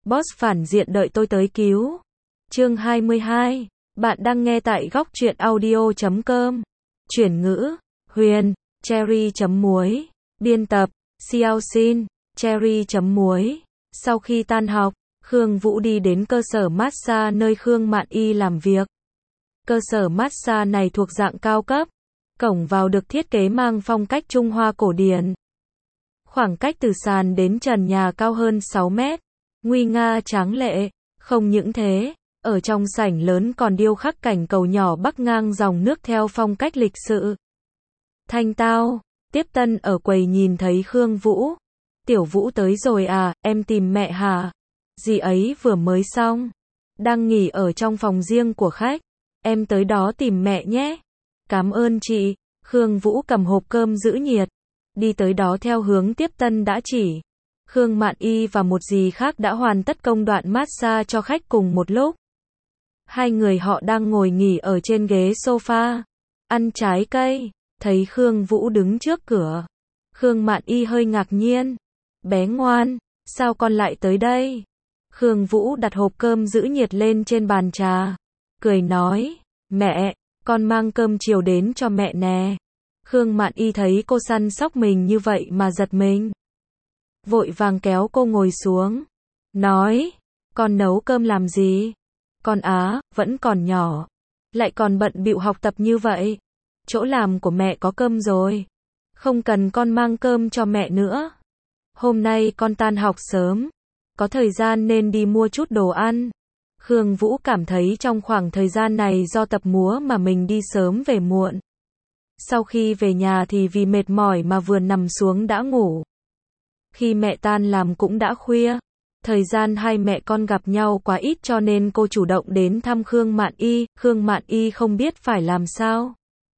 Boss phản diện đợi tôi tới cứu. Chương 22. Bạn đang nghe tại góc truyện audio.com. Chuyển ngữ, Huyền, Cherry.muối. Biên tập, Xiao Xin, Cherry.muối. Sau khi tan học, Khương Vũ đi đến cơ sở massage nơi Khương Mạn Y làm việc. Cơ sở massage này thuộc dạng cao cấp. Cổng vào được thiết kế mang phong cách Trung Hoa cổ điển. Khoảng cách từ sàn đến trần nhà cao hơn 6 mét. Nguy nga tráng lệ. Không những thế, ở trong sảnh lớn còn điêu khắc cảnh cầu nhỏ bắc ngang dòng nước theo phong cách lịch sự. Thanh tao, tiếp tân ở quầy nhìn thấy Khương Vũ. Tiểu Vũ tới rồi à, em tìm mẹ hả? Dì ấy vừa mới xong. Đang nghỉ ở trong phòng riêng của khách. Em tới đó tìm mẹ nhé. Cảm ơn chị. Khương Vũ cầm hộp cơm giữ nhiệt. Đi tới đó theo hướng tiếp tân đã chỉ. Khương Mạn Y và một dì khác đã hoàn tất công đoạn massage cho khách cùng một lúc. Hai người họ đang ngồi nghỉ ở trên ghế sofa. Ăn trái cây. Thấy Khương Vũ đứng trước cửa. Khương Mạn Y hơi ngạc nhiên. Bé ngoan, sao con lại tới đây? Khương Vũ đặt hộp cơm giữ nhiệt lên trên bàn trà. Cười nói, mẹ, con mang cơm chiều đến cho mẹ nè. Khương Mạn Y thấy cô săn sóc mình như vậy mà giật mình. Vội vàng kéo cô ngồi xuống. Nói, con nấu cơm làm gì? Con vẫn còn nhỏ. Lại còn bận bịu học tập như vậy. Chỗ làm của mẹ có cơm rồi. Không cần con mang cơm cho mẹ nữa. Hôm nay con tan học sớm. Có thời gian nên đi mua chút đồ ăn. Khương Vũ cảm thấy trong khoảng thời gian này do tập múa mà mình đi sớm về muộn. Sau khi về nhà thì vì mệt mỏi mà vừa nằm xuống đã ngủ. Khi mẹ tan làm cũng đã khuya. Thời gian hai mẹ con gặp nhau quá ít cho nên cô chủ động đến thăm Khương Mạn Y. Khương Mạn Y không biết phải làm sao.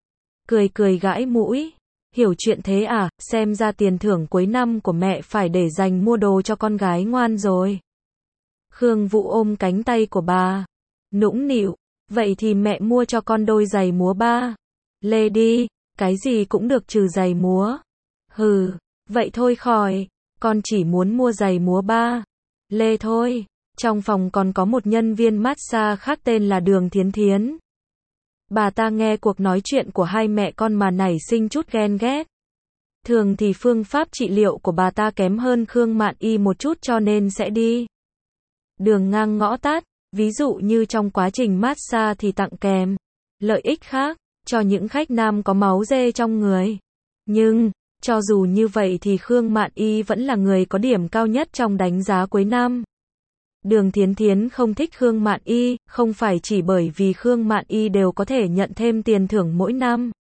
Cười gãi mũi. Hiểu chuyện thế à, xem ra tiền thưởng cuối năm của mẹ phải để dành mua đồ cho con gái ngoan rồi. Khương Vũ ôm cánh tay của bà. Nũng nịu, vậy thì mẹ mua cho con đôi giày múa ba. Lê đi, cái gì cũng được trừ giày múa. Hừ, vậy thôi khỏi, con chỉ muốn mua giày múa ba. Lê thôi. Trong phòng còn có một nhân viên massage khác tên là Đường Thiến Thiến. Bà ta nghe cuộc nói chuyện của hai mẹ con mà nảy sinh chút ghen ghét. Thường thì phương pháp trị liệu của bà ta kém hơn Khương Mạn Y một chút cho nên sẽ đi đường ngang ngõ tắt, ví dụ như trong quá trình massage thì tặng kèm lợi ích khác cho những khách nam có máu dê trong người. Nhưng, cho dù như vậy thì Khương Mạn Y vẫn là người có điểm cao nhất trong đánh giá cuối năm. Đường Thiến Thiến không thích Khương Mạn Y, không phải chỉ bởi vì Khương Mạn Y đều có thể nhận thêm tiền thưởng mỗi năm,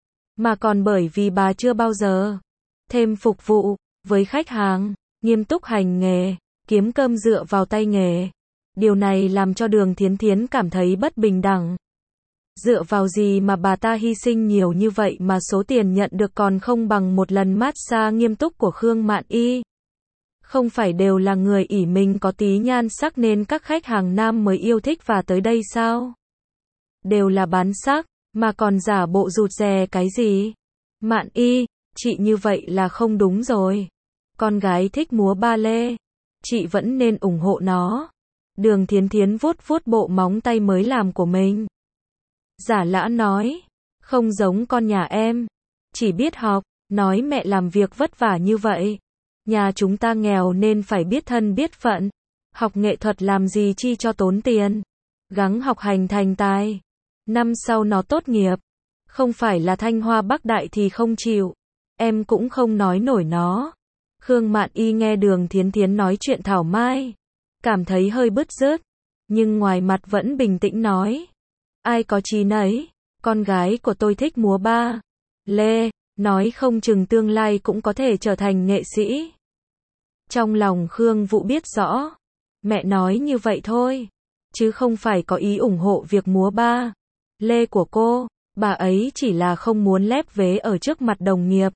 mà còn bởi vì bà chưa bao giờ thêm phục vụ với khách hàng, nghiêm túc hành nghề, kiếm cơm dựa vào tay nghề. Điều này làm cho Đường Thiến Thiến cảm thấy bất bình đẳng. Dựa vào gì mà bà ta hy sinh nhiều như vậy mà số tiền nhận được còn không bằng một lần massage nghiêm túc của Khương Mạn Y. Không phải đều là người ỷ mình có tí nhan sắc nên các khách hàng nam mới yêu thích và tới đây sao? Đều là bán sắc, mà còn giả bộ rụt rè cái gì? Mạn Y, chị như vậy là không đúng rồi. Con gái thích múa ba lê, chị vẫn nên ủng hộ nó. Đường Thiến Thiến vuốt bộ móng tay mới làm của mình. Giả lã nói, không giống con nhà em, chỉ biết học, nói mẹ làm việc vất vả như vậy. Nhà chúng ta nghèo nên phải biết thân biết phận. Học nghệ thuật làm gì chi cho tốn tiền. Gắng học hành thành tài. Năm sau nó tốt nghiệp. Không phải là Thanh Hoa Bắc Đại thì không chịu. Em cũng không nói nổi nó. Khương Mạn Y nghe Đường Thiến Thiến nói chuyện thảo mai. Cảm thấy hơi bứt rứt. Nhưng ngoài mặt vẫn bình tĩnh nói. Ai có chí nấy. Con gái của tôi thích múa ba lê. Nói không chừng tương lai cũng có thể trở thành nghệ sĩ. Trong lòng Khương Vũ biết rõ. Mẹ nói như vậy thôi. Chứ không phải có ý ủng hộ việc múa ba lê của cô. Bà ấy chỉ là không muốn lép vế ở trước mặt đồng nghiệp.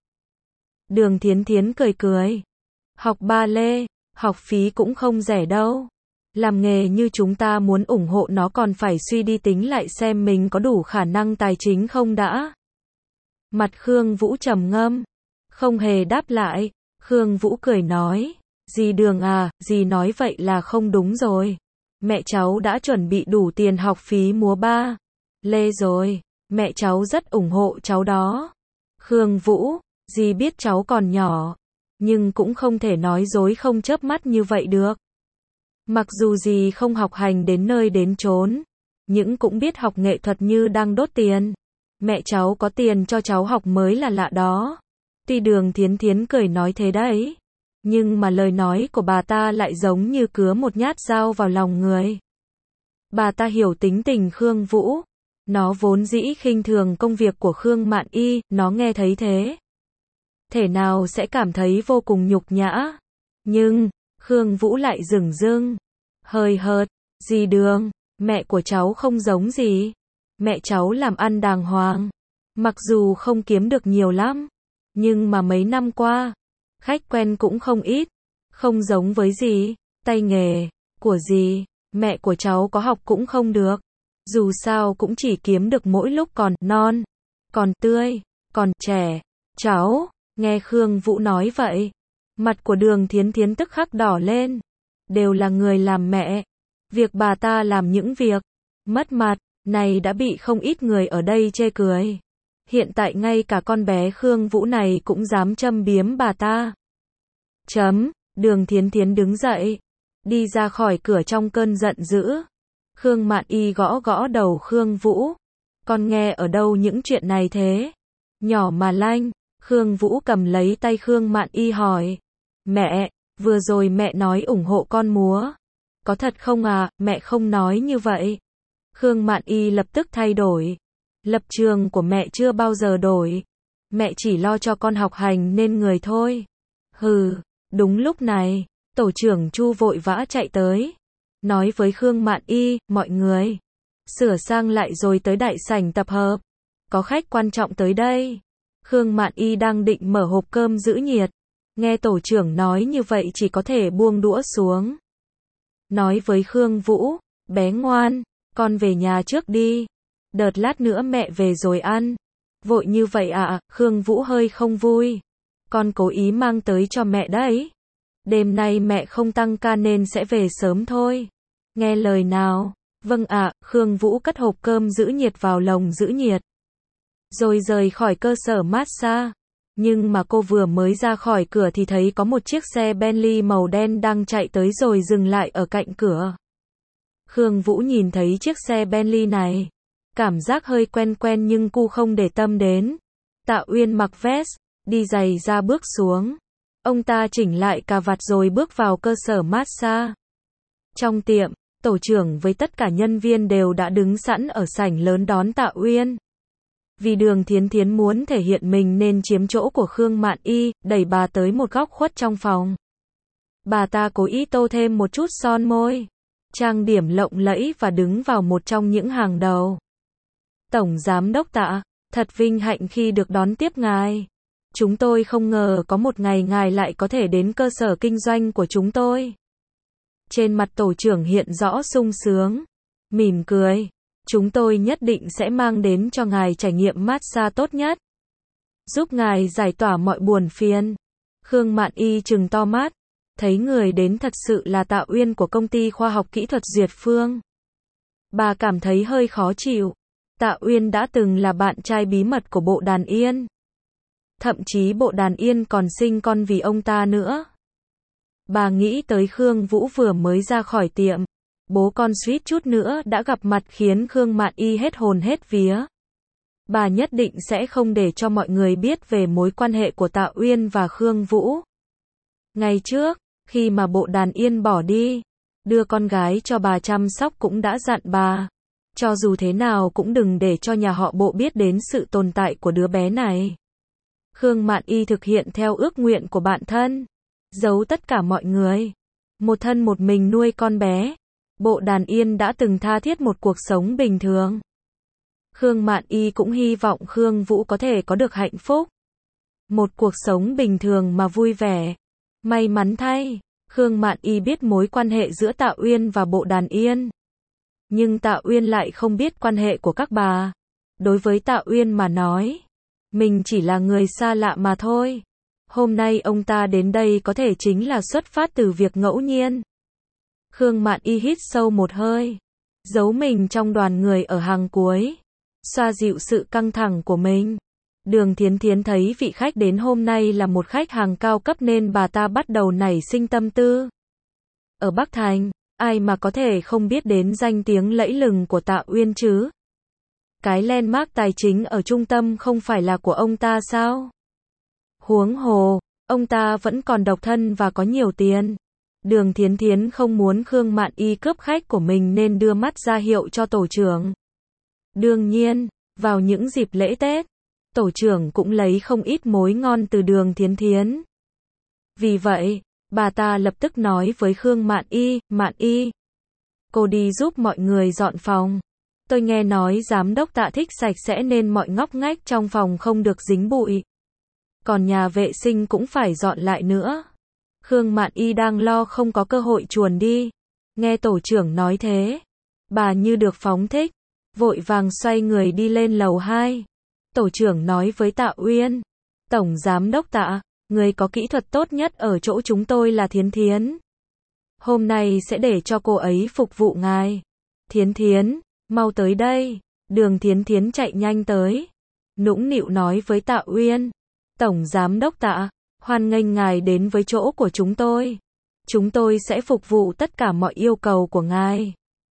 Đường Thiến Thiến cười. Học ba lê, học phí cũng không rẻ đâu. Làm nghề như chúng ta muốn ủng hộ nó còn phải suy đi tính lại xem mình có đủ khả năng tài chính không đã. Mặt Khương Vũ trầm ngâm. Không hề đáp lại. Khương Vũ cười nói. Dì Đường à, dì nói vậy là không đúng rồi. Mẹ cháu đã chuẩn bị đủ tiền học phí múa ba lê rồi. Mẹ cháu rất ủng hộ cháu đó. Khương Vũ, dì biết cháu còn nhỏ, nhưng cũng không thể nói dối không chớp mắt như vậy được. Mặc dù dì không học hành đến nơi đến chốn, nhưng cũng biết học nghệ thuật như đang đốt tiền. Mẹ cháu có tiền cho cháu học mới là lạ đó. Tuy Đường Thiến Thiến cười nói thế đấy, nhưng mà lời nói của bà ta lại giống như cứa một nhát dao vào lòng người. Bà ta hiểu tính tình Khương Vũ. Nó vốn dĩ khinh thường công việc của Khương Mạn Y, nó nghe thấy thế, thể nào sẽ cảm thấy vô cùng nhục nhã. Nhưng, Khương Vũ lại dửng dưng, hơi hợt, dì Đường, mẹ của cháu không giống gì. Mẹ cháu làm ăn đàng hoàng, mặc dù không kiếm được nhiều lắm, nhưng mà mấy năm qua, khách quen cũng không ít, không giống với dì. Tay nghề của dì, mẹ của cháu có học cũng không được. Dù sao cũng chỉ kiếm được mỗi lúc còn non, còn tươi, còn trẻ. Cháu, nghe Khương Vũ nói vậy, mặt của Đường Thiến Thiến tức khắc đỏ lên. Đều là người làm mẹ, việc bà ta làm những việc mất mặt này đã bị không ít người ở đây chê cười. Hiện tại ngay cả con bé Khương Vũ này cũng dám châm biếm bà ta. Đường Thiến Thiến đứng dậy, đi ra khỏi cửa trong cơn giận dữ. Khương Mạn Y gõ gõ đầu Khương Vũ. Con nghe ở đâu những chuyện này thế? Nhỏ mà lanh. Khương Vũ cầm lấy tay Khương Mạn Y hỏi. Mẹ, vừa rồi mẹ nói ủng hộ con múa. Có thật không à? Mẹ không nói như vậy. Khương Mạn Y lập tức thay đổi. Lập trường của mẹ chưa bao giờ đổi. Mẹ chỉ lo cho con học hành nên người thôi. Hừ, đúng lúc này, tổ trưởng Chu vội vã chạy tới. Nói với Khương Mạn Y, mọi người, sửa sang lại rồi tới đại sảnh tập hợp. Có khách quan trọng tới đây. Khương Mạn Y đang định mở hộp cơm giữ nhiệt. Nghe tổ trưởng nói như vậy chỉ có thể buông đũa xuống. Nói với Khương Vũ, bé ngoan, con về nhà trước đi. Đợt lát nữa mẹ về rồi ăn. Vội như vậy à? Khương Vũ hơi không vui. Con cố ý mang tới cho mẹ đấy. Đêm nay mẹ không tăng ca nên sẽ về sớm thôi. Nghe lời nào? Vâng ạ. Khương Vũ cất hộp cơm giữ nhiệt vào lồng giữ nhiệt, rồi rời khỏi cơ sở massage. Nhưng mà cô vừa mới ra khỏi cửa thì thấy có một chiếc xe Bentley màu đen đang chạy tới rồi dừng lại ở cạnh cửa. Khương Vũ nhìn thấy chiếc xe Bentley này, cảm giác hơi quen quen nhưng cô không để tâm đến. Tạ Uyên mặc vest, đi giày ra bước xuống. Ông ta chỉnh lại cà vạt rồi bước vào cơ sở massage. Trong tiệm, tổ trưởng với tất cả nhân viên đều đã đứng sẵn ở sảnh lớn đón Tạ Uyên. Vì Đường Thiến Thiến muốn thể hiện mình nên chiếm chỗ của Khương Mạn Y, đẩy bà tới một góc khuất trong phòng. Bà ta cố ý tô thêm một chút son môi, trang điểm lộng lẫy và đứng vào một trong những hàng đầu. Tổng Giám đốc Tạ, thật vinh hạnh khi được đón tiếp ngài. Chúng tôi không ngờ có một ngày ngài lại có thể đến cơ sở kinh doanh của chúng tôi. Trên mặt tổ trưởng hiện rõ sung sướng, mỉm cười. Chúng tôi nhất định sẽ mang đến cho ngài trải nghiệm massage tốt nhất, giúp ngài giải tỏa mọi buồn phiền. Khương Mạn Y trừng to mắt, thấy người đến thật sự là Tạ Uyên của công ty khoa học kỹ thuật Duyệt Phương. Bà cảm thấy hơi khó chịu. Tạ Uyên đã từng là bạn trai bí mật của Bộ Đàn Yên. Thậm chí Bộ Đàn Yên còn sinh con vì ông ta nữa. Bà nghĩ tới Khương Vũ vừa mới ra khỏi tiệm, bố con suýt chút nữa đã gặp mặt khiến Khương Mạn Y hết hồn hết vía. Bà nhất định sẽ không để cho mọi người biết về mối quan hệ của Tạ Uyên và Khương Vũ. Ngày trước, khi mà Bộ Đàn Yên bỏ đi, đưa con gái cho bà chăm sóc cũng đã dặn bà, cho dù thế nào cũng đừng để cho nhà họ Bộ biết đến sự tồn tại của đứa bé này. Khương Mạn Y thực hiện theo ước nguyện của bạn thân, giấu tất cả mọi người, một thân một mình nuôi con bé. Bộ Đàn Yên đã từng tha thiết một cuộc sống bình thường. Khương Mạn Y cũng hy vọng Khương Vũ có thể có được hạnh phúc, một cuộc sống bình thường mà vui vẻ. May mắn thay, Khương Mạn Y biết mối quan hệ giữa Tạ Uyên và Bộ Đàn Yên. Nhưng Tạ Uyên lại không biết quan hệ của các bà. Đối với Tạ Uyên mà nói, mình chỉ là người xa lạ mà thôi. Hôm nay ông ta đến đây có thể chính là xuất phát từ việc ngẫu nhiên. Khương Mạn Y hít sâu một hơi, giấu mình trong đoàn người ở hàng cuối, xoa dịu sự căng thẳng của mình. Đường Thiến Thiến thấy vị khách đến hôm nay là một khách hàng cao cấp nên bà ta bắt đầu nảy sinh tâm tư. Ở Bắc Thành, ai mà có thể không biết đến danh tiếng lẫy lừng của Tạ Uyên chứ? Cái landmark tài chính ở trung tâm không phải là của ông ta sao? Huống hồ, ông ta vẫn còn độc thân và có nhiều tiền. Đường Thiến Thiến không muốn Khương Mạn Y cướp khách của mình nên đưa mắt ra hiệu cho tổ trưởng. Đương nhiên, vào những dịp lễ Tết, tổ trưởng cũng lấy không ít mối ngon từ Đường Thiến Thiến. Vì vậy, bà ta lập tức nói với Khương Mạn Y, cô đi giúp mọi người dọn phòng. Tôi nghe nói giám đốc Tạ thích sạch sẽ nên mọi ngóc ngách trong phòng không được dính bụi. Còn nhà vệ sinh cũng phải dọn lại nữa. Khương Mạn Y đang lo không có cơ hội chuồn đi. Nghe tổ trưởng nói thế, bà như được phóng thích, vội vàng xoay người đi lên lầu 2. Tổ trưởng nói với Tạ Uyên, Tổng Giám đốc Tạ, người có kỹ thuật tốt nhất ở chỗ chúng tôi là Thiến Thiến. Hôm nay sẽ để cho cô ấy phục vụ ngài. Thiến Thiến, mau tới đây. Đường Thiến Thiến chạy nhanh tới, nũng nịu nói với Tạ Uyên, Tổng Giám đốc Tạ, hoan nghênh ngài đến với chỗ của chúng tôi. Chúng tôi sẽ phục vụ tất cả mọi yêu cầu của ngài.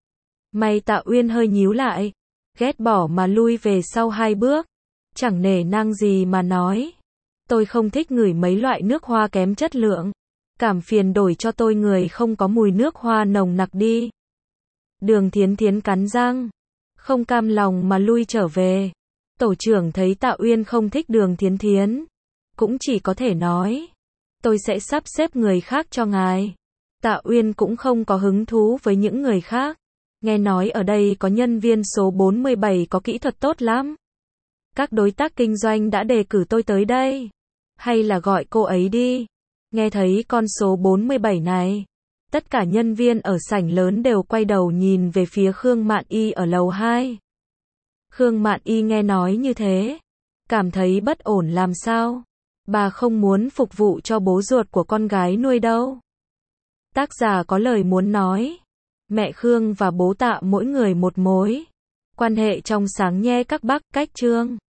Mày Tạ Uyên hơi nhíu lại, ghét bỏ mà lui về sau 2 bước. Chẳng nể nang gì mà nói. Tôi không thích ngửi mấy loại nước hoa kém chất lượng. Cảm phiền đổi cho tôi người không có mùi nước hoa nồng nặc đi. Đường Thiến Thiến cắn răng, không cam lòng mà lui trở về. Tổ trưởng thấy Tạ Uyên không thích Đường Thiến Thiến, cũng chỉ có thể nói, tôi sẽ sắp xếp người khác cho ngài. Tạ Uyên cũng không có hứng thú với những người khác. Nghe nói ở đây có nhân viên số 47 có kỹ thuật tốt lắm. Các đối tác kinh doanh đã đề cử tôi tới đây. Hay là gọi cô ấy đi. Nghe thấy con số 47 này, tất cả nhân viên ở sảnh lớn đều quay đầu nhìn về phía Khương Mạn Y ở lầu 2. Khương Mạn Y nghe nói như thế, cảm thấy bất ổn làm sao. Bà không muốn phục vụ cho bố ruột của con gái nuôi đâu. Tác giả có lời muốn nói. Mẹ Khương và bố Tạ mỗi người một mối. Quan hệ trong sáng nhe các bác, cách chương.